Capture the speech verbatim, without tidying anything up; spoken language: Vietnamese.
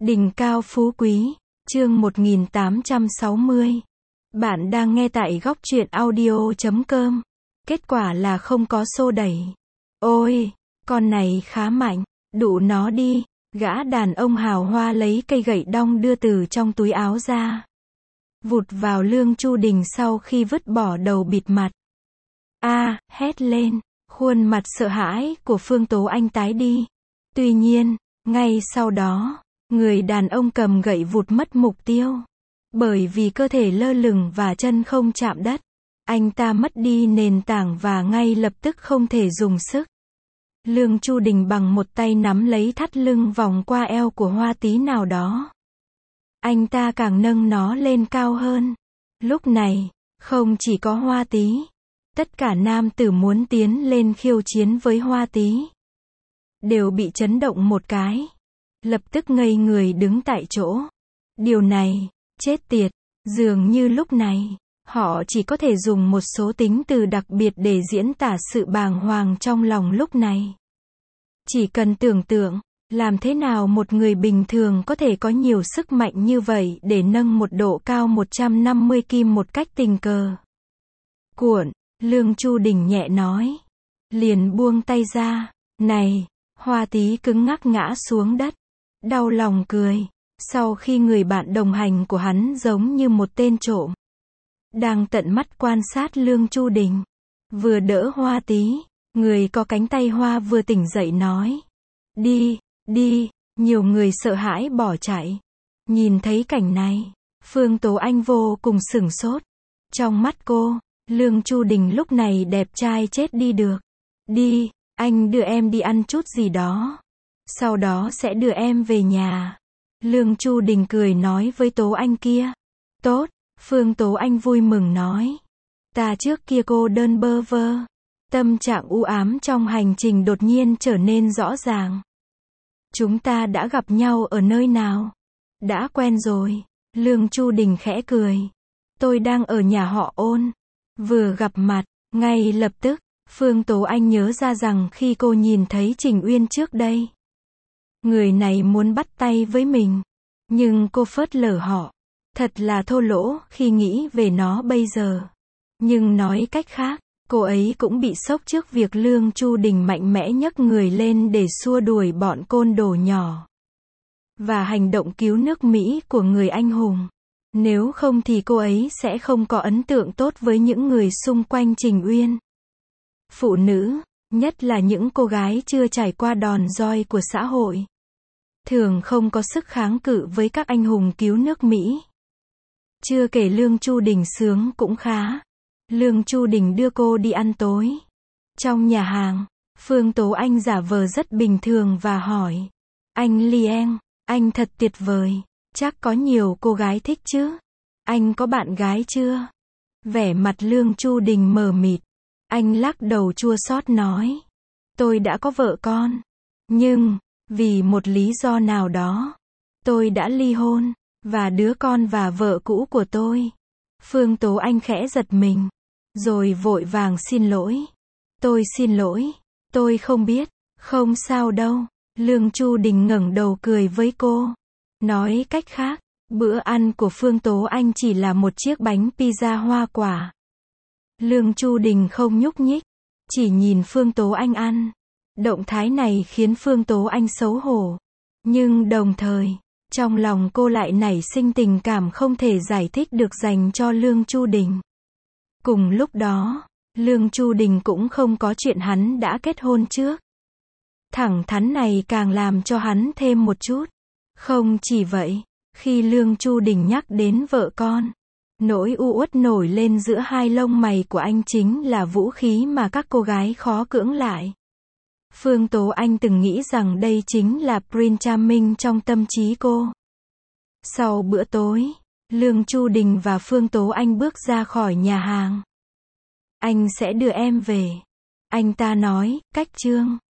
Đỉnh cao phú quý, chương một nghìn tám trăm sáu mươi. Bạn đang nghe tại góc truyện audio chấm com. Kết quả là không có xô đẩy. Ôi, con này khá mạnh, đụ nó đi. Gã đàn ông hào hoa lấy cây gậy đong đưa từ trong túi áo ra. Vụt vào Lương Chu Đình sau khi vứt bỏ đầu bịt mặt. A, hét lên, khuôn mặt sợ hãi của Phương Tố Anh tái đi. Tuy nhiên, ngay sau đó, người đàn ông cầm gậy vụt mất mục tiêu. Bởi vì cơ thể lơ lửng và chân không chạm đất, anh ta mất đi nền tảng và ngay lập tức không thể dùng sức. Lương Chu Đình bằng một tay nắm lấy thắt lưng vòng qua eo của Hoa Tí nào đó. Anh ta càng nâng nó lên cao hơn. Lúc này, không chỉ có Hoa Tí, tất cả nam tử muốn tiến lên khiêu chiến với Hoa Tí đều bị chấn động một cái, lập tức ngây người đứng tại chỗ. Điều này, chết tiệt, dường như lúc này, họ chỉ có thể dùng một số tính từ đặc biệt để diễn tả sự bàng hoàng trong lòng lúc này. Chỉ cần tưởng tượng, làm thế nào một người bình thường có thể có nhiều sức mạnh như vậy để nâng một độ cao một trăm năm mươi kim một cách tình cờ. Cuộn, Lương Chu Đình nhẹ nói. Liền buông tay ra. Này, Hoa Tí cứng ngắc ngã xuống đất. Đau lòng cười. Sau khi người bạn đồng hành của hắn giống như một tên trộm, đang tận mắt quan sát Lương Chu Đình. Vừa đỡ Hoa Tí, người có cánh tay hoa vừa tỉnh dậy nói. Đi, đi, nhiều người sợ hãi bỏ chạy. Nhìn thấy cảnh này, Phương Tố Anh vô cùng sửng sốt. Trong mắt cô, Lương Chu Đình lúc này đẹp trai chết đi được. Đi, anh đưa em đi ăn chút gì đó. Sau đó sẽ đưa em về nhà. Lương Chu Đình cười nói với Tố Anh kia. Tốt, Phương Tố Anh vui mừng nói. Ta trước kia cô đơn bơ vơ. Tâm trạng u ám trong hành trình đột nhiên trở nên rõ ràng. Chúng ta đã gặp nhau ở nơi nào? Đã quen rồi. Lương Chu Đình khẽ cười. Tôi đang ở nhà họ Ôn. Vừa gặp mặt, ngay lập tức, Phương Tố Anh nhớ ra rằng khi cô nhìn thấy Trình Uyên trước đây, người này muốn bắt tay với mình. Nhưng cô phớt lờ họ. Thật là thô lỗ khi nghĩ về nó bây giờ. Nhưng nói cách khác, cô ấy cũng bị sốc trước việc Lương Chu Đình mạnh mẽ nhấc người lên để xua đuổi bọn côn đồ nhỏ. Và hành động cứu nước Mỹ của người anh hùng. Nếu không thì cô ấy sẽ không có ấn tượng tốt với những người xung quanh Trình Uyên. Phụ nữ, nhất là những cô gái chưa trải qua đòn roi của xã hội, thường không có sức kháng cự với các anh hùng cứu nước Mỹ. Chưa kể Lương Chu Đình sướng cũng khá. Lương Chu Đình đưa cô đi ăn tối. Trong nhà hàng, Phương Tố Anh giả vờ rất bình thường và hỏi. Anh Lien, anh thật tuyệt vời. Chắc có nhiều cô gái thích chứ? Anh có bạn gái chưa? Vẻ mặt Lương Chu Đình mờ mịt. Anh lắc đầu chua xót nói. Tôi đã có vợ con. Nhưng, vì một lý do nào đó, tôi đã ly hôn. Và đứa con và vợ cũ của tôi. Phương Tố Anh khẽ giật mình. Rồi vội vàng xin lỗi. Tôi xin lỗi. Tôi không biết. Không sao đâu. Lương Chu Đình ngẩng đầu cười với cô. Nói cách khác, bữa ăn của Phương Tố Anh chỉ là một chiếc bánh pizza hoa quả. Lương Chu Đình không nhúc nhích. Chỉ nhìn Phương Tố Anh ăn. Động thái này khiến Phương Tố Anh xấu hổ. Nhưng đồng thời, trong lòng cô lại nảy sinh tình cảm không thể giải thích được dành cho Lương Chu Đình. Cùng lúc đó, Lương Chu Đình cũng không có chuyện hắn đã kết hôn trước. Thẳng thắn này càng làm cho hắn thêm một chút. Không chỉ vậy, khi Lương Chu Đình nhắc đến vợ con, nỗi u uất nổi lên giữa hai lông mày của anh chính là vũ khí mà các cô gái khó cưỡng lại. Phương Tố Anh từng nghĩ rằng đây chính là Prince Charming trong tâm trí cô. Sau bữa tối, Lương Chu Đình và Phương Tố Anh bước ra khỏi nhà hàng. Anh sẽ đưa em về. Anh ta nói, cách trương.